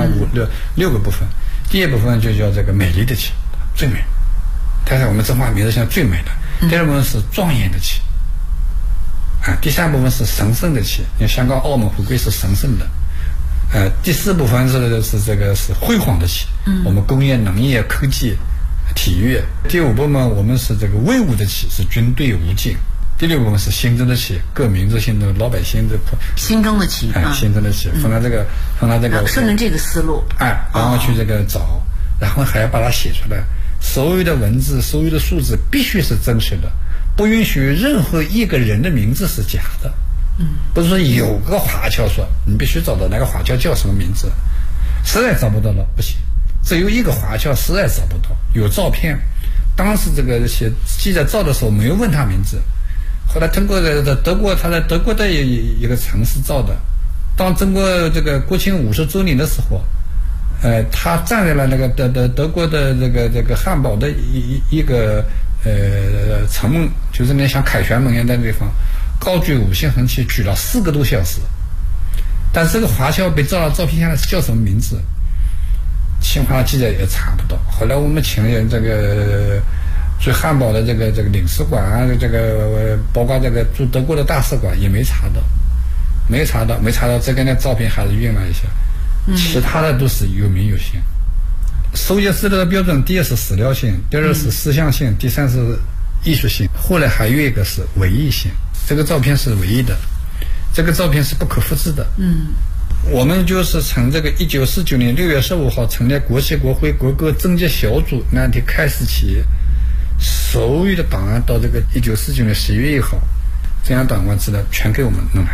6个部分。第一部分就叫这个美丽的旗，最美，它在我们中华民族上最美的。第二部分是庄严的旗。第3部分是神圣的旗，因为香港、澳门回归是神圣的。第4部分是辉煌的旗，我们工业、农业、科技、体育。第5部分我们是这个威武的旗，是军队武警。第6部分是心中的旗，各民族心中老百姓的心中的旗。 心中的旗，分了这个顺着这个思路， 然后去这个找，然后还要把它写出来。所有的文字、所有的数字必须是真实的。不允许任何一个人的名字是假的，不是说有个华侨说你必须找到那个华侨叫什么名字，实在找不到了不行。只有一个华侨实在找不到，有照片，当时这个写记者照的时候没有问他名字，后来通过德国，他在德国的一个城市照的。当中国这个国庆50周年的时候，他站在了那个德国的这个汉堡的一个城门，就是那像凯旋门一样的地方，高举5星红旗举了4个多小时。但是这个华侨被照了照片下来是叫什么名字，清华记者也查不到。后来我们请了这个驻汉堡的这个领事馆啊，包括这个驻德国的大使馆也没查到。这个照片还是运了一下，其他的都是有名有姓。收集资料的标准，第一是史料性，第二是思想性，第三是艺术性，后来还有一个是唯一性。这个照片是唯一的，这个照片是不可复制的。我们就是从这个1949年6月15号成立国旗、国徽、国歌征集小组那天开始起，所有的档案到这个1949年11月1号，这样档案资料全给我们弄来了。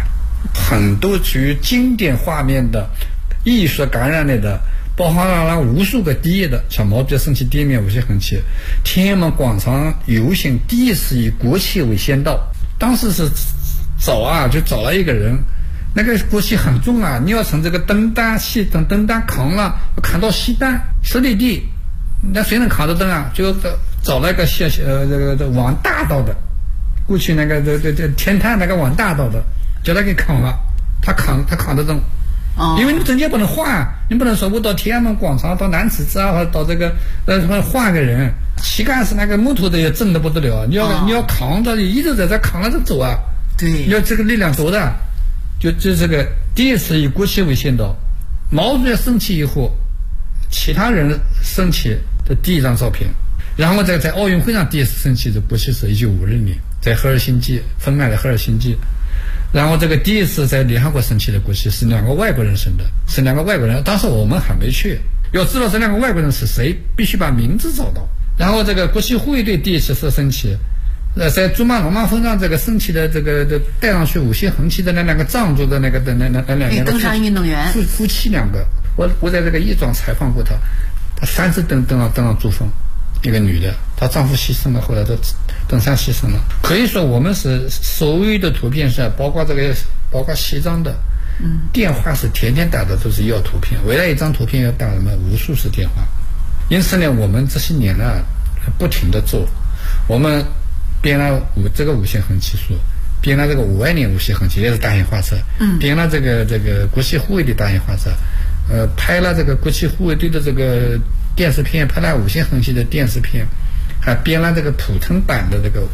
很多具经典画面的艺术感染力的，包含了无数个第一的，像毛主席升旗第一面无锡红旗，天安门广场游行第一次以国旗为先到，当时是就找了一个人，那个国旗很重啊，你要从这个灯单扛了，扛到西单十里地，那谁能扛得动啊？就找了一个往大道的，过去那个天坛那个往大道的，叫他给扛了，他扛得动。因为你中间不能换，你不能说我到天安门广场到南池子啊，或者到这个什么换个人，旗杆是那个木头的也重得不得了，你要扛着一直在这扛着走啊， 对， 要这个力量多的，就这个第一次以国旗为先导，毛主席升旗以后，其他人升旗的第一张照片，然后在奥运会上第一次升旗的国旗是1950年在赫尔辛基，芬兰的赫尔辛基。然后这个第一次在联合国升旗的国旗是2个外国人升的，是2个外国人，当时我们还没去，要知道这2个外国人是谁，必须把名字找到。然后这个国旗护卫队第一次是升旗，在珠穆朗玛峰上这个升旗的这个带上去5星红旗的那2个藏族的那2个登山运动员夫妻2个，我在这个义庄采访过他3次登上珠峰，一个女的，她丈夫牺牲了，后来都登山牺牲了。可以说我们是所有的图片是包括西藏的，电话是天天打的，都是要图片，为了一张图片要打什么无数次电话。因此呢，我们这些年呢不停的做，我们编了这个5星红旗书，编了这个5万年无锡红旗也是大型画册，编了这个国旗护卫队大型画册，拍了这个国旗护卫队的这个电视片，拍了5星红旗的电视片，还编了这个普通版的这个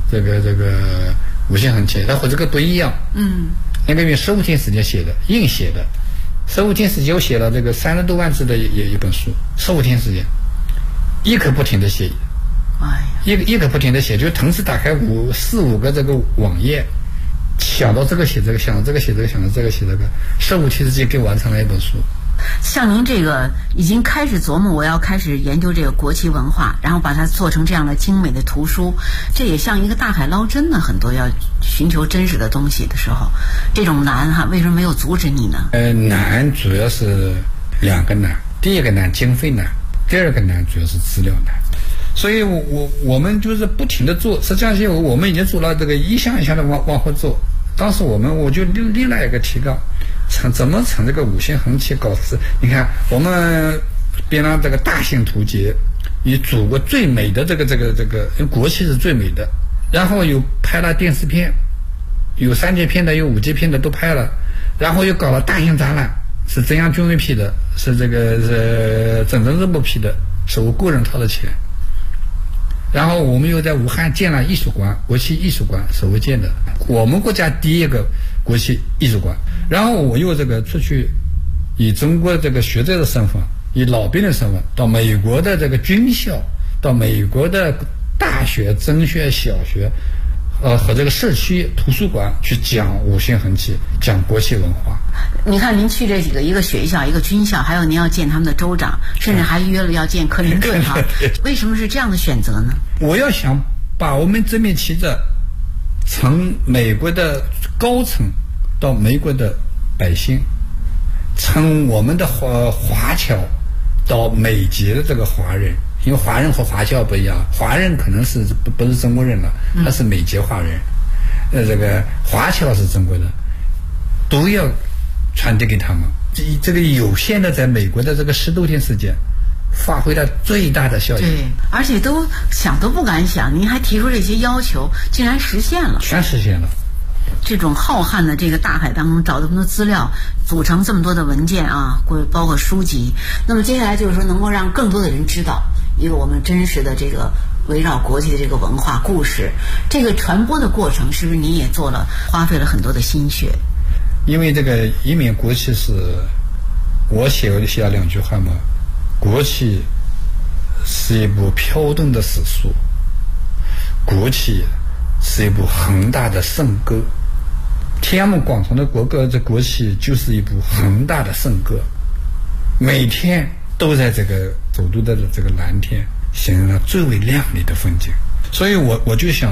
5星红旗，它和这个不一样。那个用15天时间写的，硬写的，15天时间我写了这个30多万字的一本书，15天时间，一刻不停的写，一刻不停的写，就同时打开4、5个这个网页，想到这个写这个，想到这个写这个，想到这个写这个，15天之间给完成了一本书。 像您这个已经开始琢磨我要开始研究这个国旗文化，然后把它做成这样的精美的图书，这也像一个大海捞针呢。很多要寻求真实的东西的时候，这种难为什么没有阻止你呢？ 难主要是2个难，第一个难经费难，第二个难主要是资料难。所以我们就是不停的做，实际上我们已经做了这个一项一项的往后做。当时我就立了一个提纲，怎么从这个5星红旗搞事？你看我们编了这个大型图节，以祖国最美的这个因为国旗是最美的，然后又拍了电视片，有3级片的，有5级片的都拍了，然后又搞了大型展览，是中央军委批的，是整政日报批的，是我个人掏的钱。然后我们又在武汉建了艺术馆，国旗艺术馆，首位建的，我们国家第一个国旗艺术馆。然后我又出去，以中国这个学者的身份，以老兵的身份，到美国的这个军校，到美国的大学、中学、小学，和这个社区图书馆去讲5星红旗，讲国旗文化。 你看您去这几个，一个学校，一个军校，还有您要见他们的州长，甚至还约了要见克林顿为什么是这样的选择呢？ 我要想把我们这面旗帜从美国的高层到美国的百姓，从我们的华侨到美籍的这个华人，因为华人和华侨不一样，华人可能是不是中国人了，他是美籍华人，这个华侨是中国的，都要传递给他们。这个有限的在美国的这个10多天时间，发挥了最大的效益。 对，而且都不敢想，您还提出这些要求，竟然实现了， 全实现了。 这种浩瀚的这个大海当中找这么多资料，组成这么多的文件啊，包括书籍。那么接下来就是说，能够让更多的人知道一个我们真实的这个围绕国际的这个文化故事，这个传播的过程，是不是您也花费了很多的心血？ 因为这个一面国旗是我写了2句话嘛，国旗是一部飘动的史书，国旗是一部宏大的圣歌。天安门广场的这国旗就是一部宏大的圣歌，每天都在这个首都的这个蓝天显示了最为亮丽的风景。所以我就想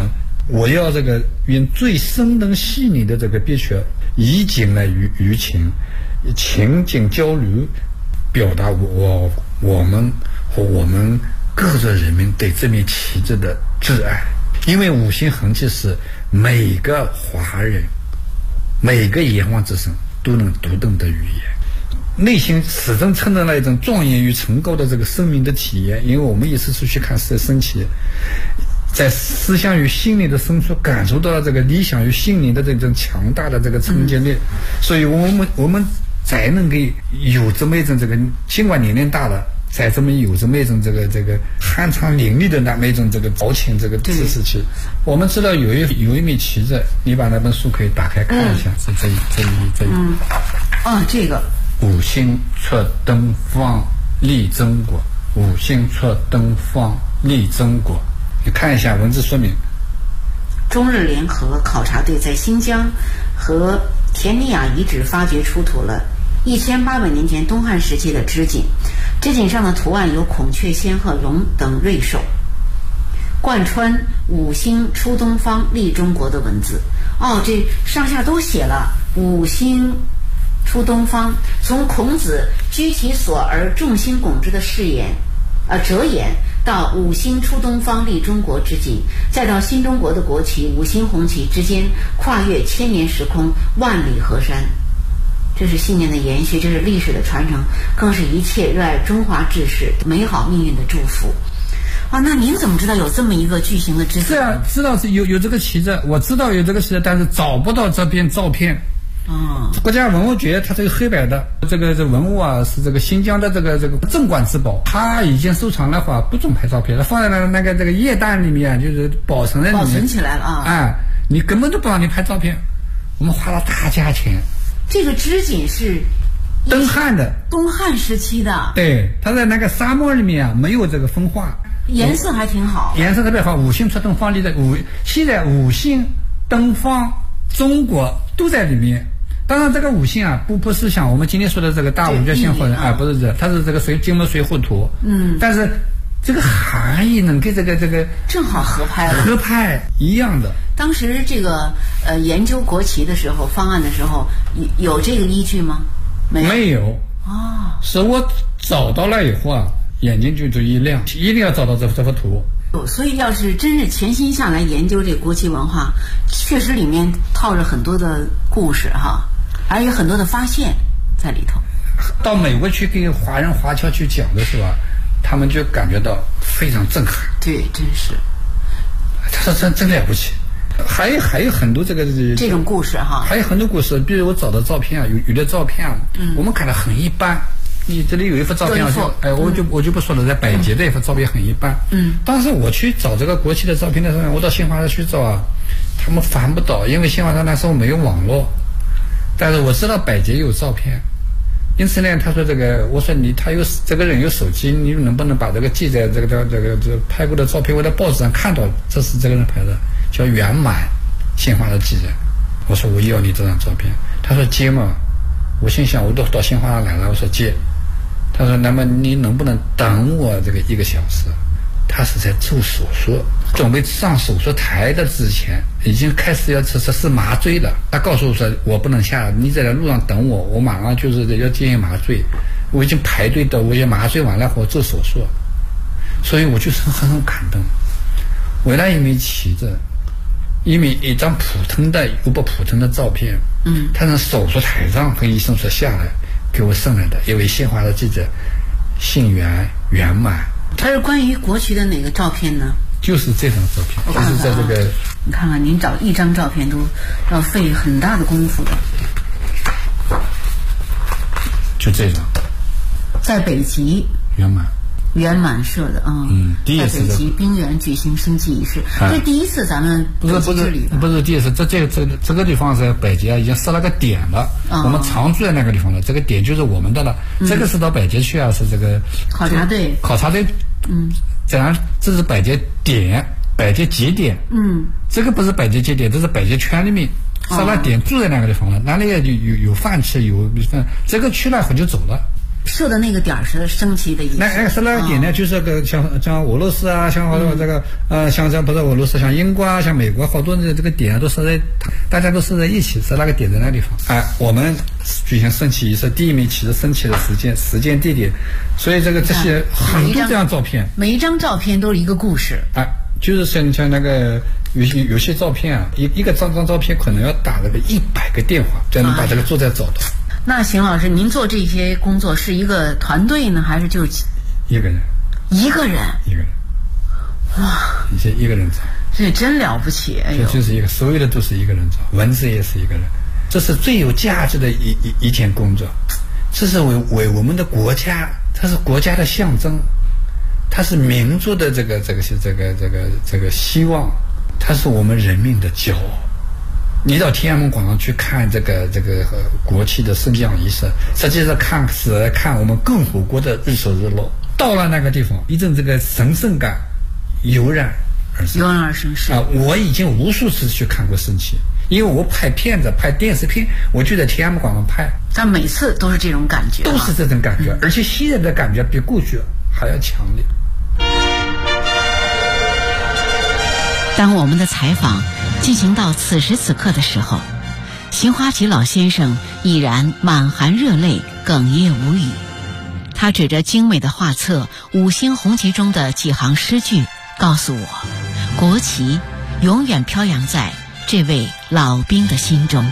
我要这个用最生动细腻的这个笔触，以景来舆情，情景交流，表达我们和我们各族人民对这面旗帜的挚爱。因为五星红旗是每个华人、每个炎黄之声都能读懂的语言，内心始终承着那一种庄严与崇高的这个生命的体验。因为我们一次次去看升旗，在思想与心灵的深处感受到了这个理想与心灵的这种强大的这个承接力，所以我们才能够有这么一种这个，尽管年龄大了，才这么有这么一种这个酣畅淋漓的那么一种这个豪情这个支持起。我们知道有一面旗帜，你把那本书可以打开看一下，是这一这个五星出东方立中国，五星出东方立中国，你看一下文字说明。 中日联合考察队在新疆和田尼亚遗址发掘出土了1800年前东汉时期的织锦，织锦上的图案有孔雀、仙鹤、龙等瑞兽，贯穿五星出东方立中国的文字。这上下都写了五星出东方，从孔子居其所而众星拱之的哲言，到五星出东方立中国之景，再到新中国的国旗五星红旗之间跨越千年时空、万里河山。这是信念的延续，这是历史的传承，更是一切热爱中华志士美好命运的祝福。那您怎么知道有这么一个巨型的之子？ 知道是有这个旗帜，我知道有这个旗帜，但是找不到这篇照片。国家文物局它这个黑白的这文物啊，是这个新疆的这个镇馆之宝，它已经收藏的话不准拍照片了，放在那个液氮里面，就是保存起来了你根本就不让你拍照片，我们花了大价钱。 这个织锦是东汉时期的，对，它在那个沙漠里面没有这个风化， 颜色还挺好， 颜色特别好。五星出东方立的现在五星、东方、中国都在里面。当然，这个五星啊，不是像我们今天说的这个大五角星或者不是它是这个金木水火土。但是这个含义能跟这个正好合拍一样的。 当时这个研究国旗的时候，方案的时候有这个依据吗？ 没有是我找到了以后啊，眼睛就一亮，一定要找到这幅图。 所以要是真是潜心下来研究这国旗文化，确实里面套着很多的故事还有很多的发现在里头。 到美国去给华人华侨去讲的是吧，他们就感觉到非常震撼。 对，真是他说真了不起。还有很多这种故事还有很多故事。比如我找的照片啊，有的照片啊，我们看的很一般。你这里有一幅照片我就不说了，在百捷的一幅照片很一般。当时我去找这个国旗的照片的时候，我到新华社去找啊，他们翻不到，因为新华社那时候没有网络。但是我知道百捷有照片，因此呢，他说我说他有这个人有手机，你能不能把这个记在这个拍过的照片，我在报纸上看到这是这个人拍的，叫圆满，新华社记者。我说我要你这张照片，他说接嘛，我心想我都到新华社来了，我说接。他说那么你能不能等我这个1个小时？他是在做手术，准备上手术台的之前已经开始要是麻醉了。他告诉我说我不能下，你在路上等我，我马上就是要进行麻醉，我已经排队的，我也麻醉完了我做手术。所以我就是很感动。为了一枚旗帜，一张普通的又不普通的照片，他从手术台上和医生说下来给我送来的一位新华的记者，姓圆满。 它是关于国旗的哪个照片呢？ 就是这张照片，就是在这个。 你看看，您找一张照片都要费很大的功夫的。 就这张， 在北极圆满设的第一次在北极冰原举行升旗仪式，这第一次咱们不是第一次，这个地方是北极已经设了个点了，我们常住在那个地方了，这个点就是我们的了。这个是到北极去啊，是这个考察队， 这是北极点，北极节点，这个不是北极节点，这是北极圈里面设了点，住在那个地方了，哪里有饭吃，有这个去了后就走了。 设的那个点是升旗的意思。 那是哪个点呢？就是个像俄罗斯啊，像好多这个像不是俄罗斯，像英国啊，像美国，好多的这个点都设在，大家都设在一起，是那个点在那地方。我们举行升旗仪式，第一枚旗子升起的时间、地点，所以这些很多这样照片， 每一张照片都是一个故事。 就是像那个有些照片啊，一个张照片可能要打那个100个电话，才能把这个作者找到。 那邢老师，您做这些工作是一个团队呢，还是就一个人？ 一个人。哇！ 一个人找， 这真了不起！哎呦， 就是所有的都是一个人找，文字也是一个人，这是最有价值的一件工作，这是为我们的国家，它是国家的象征，它是民族的这个希望，它是我们人民的骄傲。你到天安门广场去看这个国旗的升降仪式，实际上是来看我们共和国的日出日落。到了那个地方，一阵这个神圣感油然而生。是我已经无数次去看过升旗，因为我拍片子、拍电视片，我就在天安门广场拍， 但每次都是这种感觉， 都是这种感觉，而且现在的感觉比过去还要强烈。 当我们的采访进行到此时此刻的时候，邢华耆老先生已然满含热泪，哽咽无语。他指着精美的画册《五星红旗》中的几行诗句，告诉我，国旗永远飘扬在这位老兵的心中。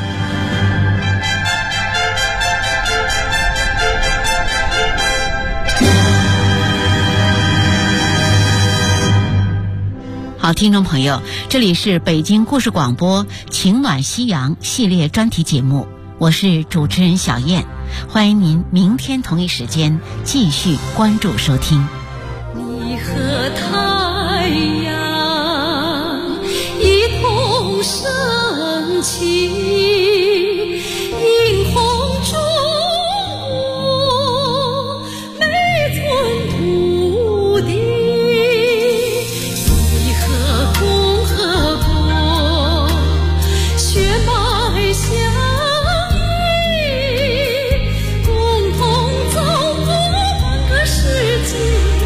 好，听众朋友，这里是北京故事广播情暖夕阳系列专题节目，我是主持人小燕，欢迎您明天同一时间继续关注收听。 你和太阳一同升起，映红中国每寸土地。你和共和国血脉相依，共同走过半个世纪。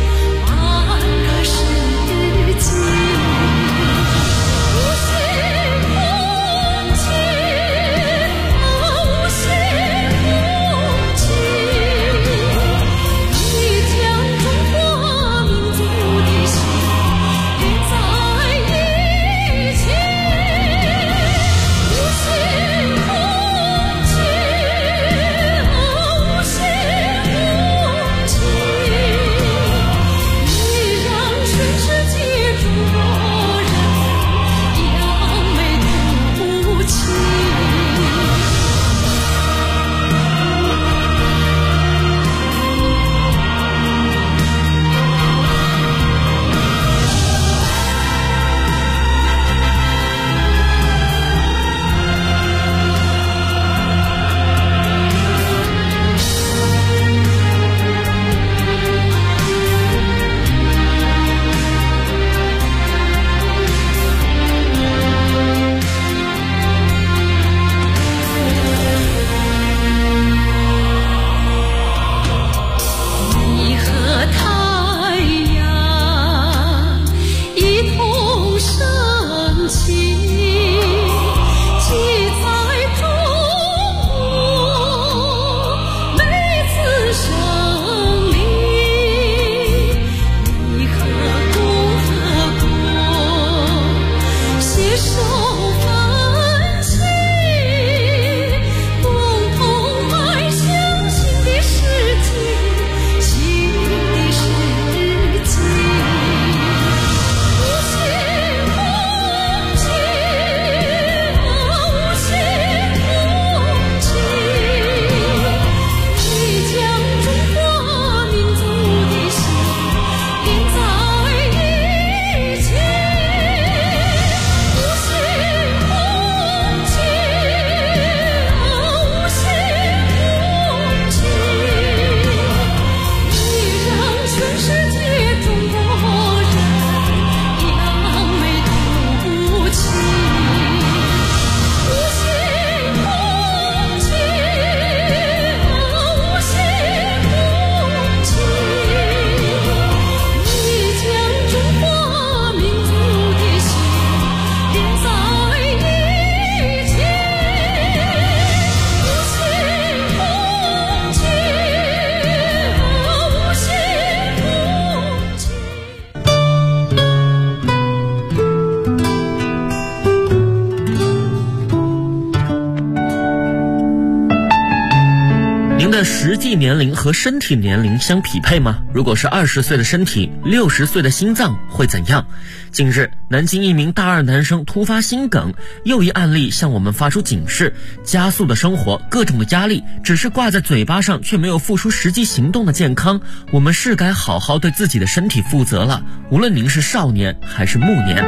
您的实际年龄和身体年龄相匹配吗？如果是20岁的身体，60岁的心脏会怎样？近日，南京一名大二男生突发心梗，又一案例向我们发出警示：加速的生活，各种的压力，只是挂在嘴巴上却没有付出实际行动的健康，我们是该好好对自己的身体负责了。无论您是少年还是暮年。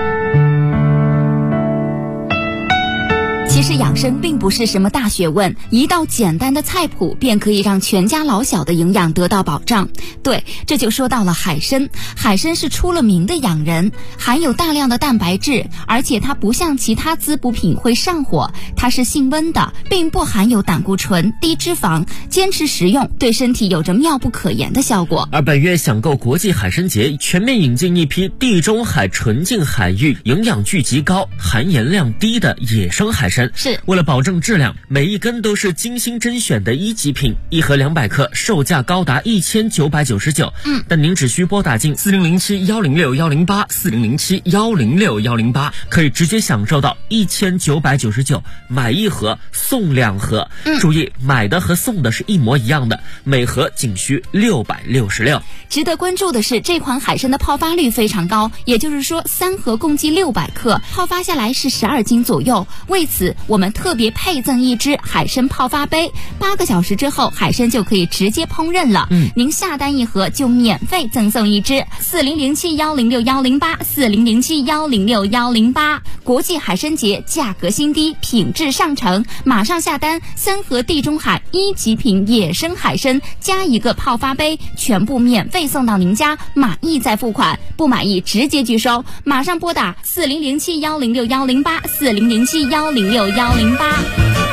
其实养生并不是什么大学问，一道简单的菜谱便可以让全家老小的营养得到保障。对，这就说到了海参。海参是出了名的养人，含有大量的蛋白质，而且它不像其他滋补品会上火，它是性温的，并不含有胆固醇、低脂肪，坚持食用对身体有着妙不可言的效果。 而本月享购国际海参节全面引进一批地中海纯净海域、营养聚集高、含盐量低的野生海参。 是为了保证质量，每一根都是精心甄选的1级品，一盒200克，售价高达1999。但您只需拨打进4007-106-108 4007-106-108，可以直接享受到1999，买1盒送2盒。注意，买的和送的是一模一样的，每盒仅需666。 值得关注的是，这款海参的泡发率非常高，也就是说3盒共计600克，泡发下来是12斤左右。为此，我们特别配赠一只海参泡发杯，8个小时之后，海参就可以直接烹饪了。您下单1盒就免费赠送1只。4007-106-108 4007-106-108，国际海参节价格新低，品质上乘，马上下单，3盒地中海1级品野生海参加1个泡发杯，全部免费送到您家，满意再付款，不满意直接拒收。马上拨打4007-106-108 4007-106-108。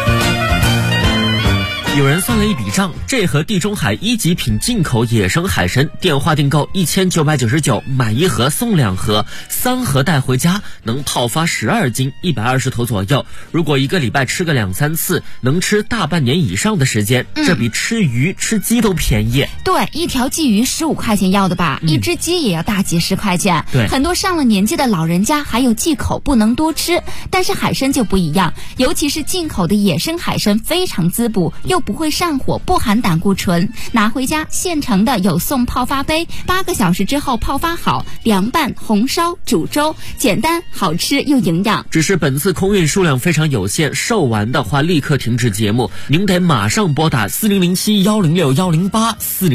有人算了一笔账，这盒地中海1级品进口野生海参，电话订购1999，买1盒送2盒，3盒带回家，能泡发12斤，120头左右。如果1个礼拜吃个2-3次，能吃大半年以上的时间，这比吃鱼吃鸡都便宜。 对，一条鲫鱼15块钱要的吧，一只鸡也要大几10块钱。 对， 很多上了年纪的老人家还有忌口，不能多吃。但是海参就不一样，尤其是进口的野生海参，非常滋补，又不会上火，不含胆固醇。拿回家现成的有送泡发杯，8个小时之后泡发好，凉拌、红烧、煮粥，简单好吃又营养。 只是本次空运数量非常有限，售完的话立刻停止节目，您得马上拨打4007-106-108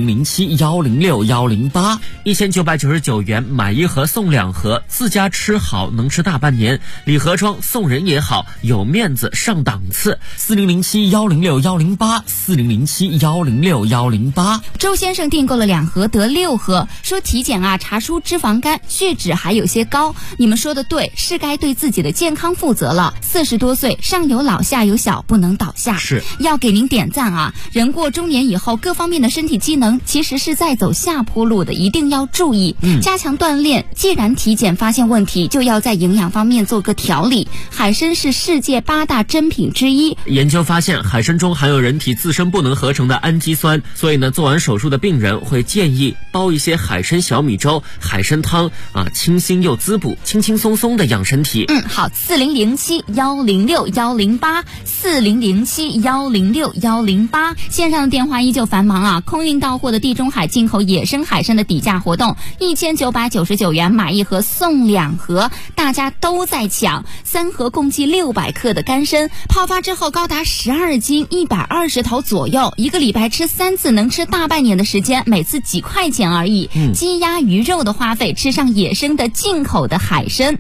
4007-106-108。1999元买1盒送2盒，自家吃好能吃大半年，礼盒装送人也好，有面子上档次。4007-106-108 4007-106-108。 周先生订购了2盒得6盒，说体检查出脂肪肝，血脂还有些高。你们说的对，是该对自己的健康负责了。40多岁，上有老下有小，不能倒下。 是要给您点赞啊！人过中年以后，各方面的身体机能其实是在走下坡路的，一定要注意，加强锻炼。既然体检发现问题，就要在营养方面做个调理。海参是世界8大珍品之一。 研究发现，海参中含有人体自身不能合成的氨基酸，所以呢，做完手术的病人会建议煲一些海参小米粥、海参汤清新又滋补，轻轻松松的养身体。 好，4007-106-108 4007-106-108。线上的电话依旧繁忙空运到货的地中海进口野生海参的底价活动，1999元买1盒送2盒，大家都在抢。3盒共计600克的干参，泡发之后高达12斤，120头左右，1个礼拜吃3次，能吃大半年的时间，每次几块钱而已。鸡鸭鱼肉的花费，吃上野生的进口的海参。